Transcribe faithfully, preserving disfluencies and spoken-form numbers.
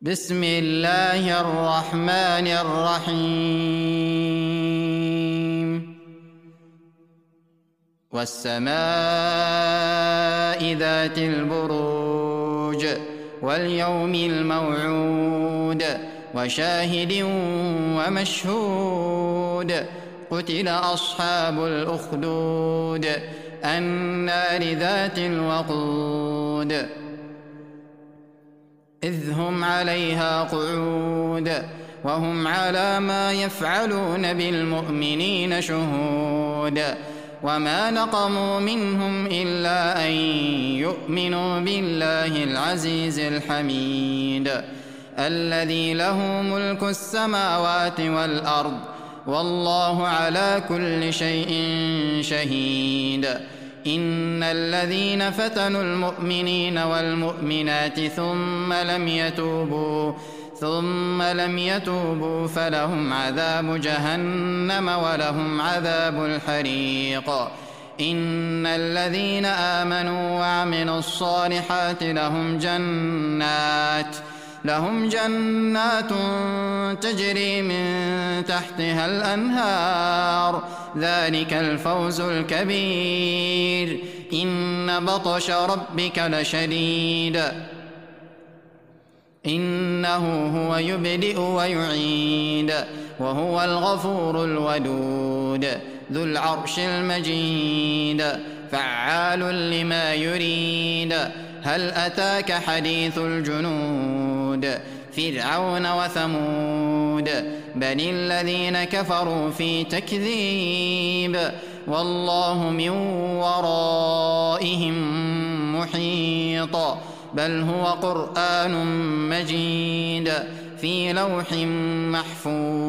بسم الله الرحمن الرحيم والسماء ذات البروج واليوم الموعود وشاهد ومشهود قتل أصحاب الأخدود النار ذات الوقود إذ هم عليها قعود وهم على ما يفعلون بالمؤمنين شهود وما نقموا منهم إلا أن يؤمنوا بالله العزيز الحميد الذي له ملك السماوات والأرض والله على كل شيء شهيد إن الذين فتنوا المؤمنين والمؤمنات ثم لم يتوبوا ثم لم يتوبوا فلهم عذاب جهنم ولهم عذاب الحريق إن الذين آمنوا وعملوا الصالحات لهم جنات لهم جنات تجري من تحتها الأنهار ذلك الفوز الكبير إن بطش ربك لشديد إنه هو يبدئ ويعيد وهو الغفور الودود ذو العرش المجيد فعال لما يريد هل أتاك حديث الجنود فرعون وثمود بل الذين كفروا في تكذيب والله من ورائهم محيط بل هو قرآن مجيد في لوح محفوظ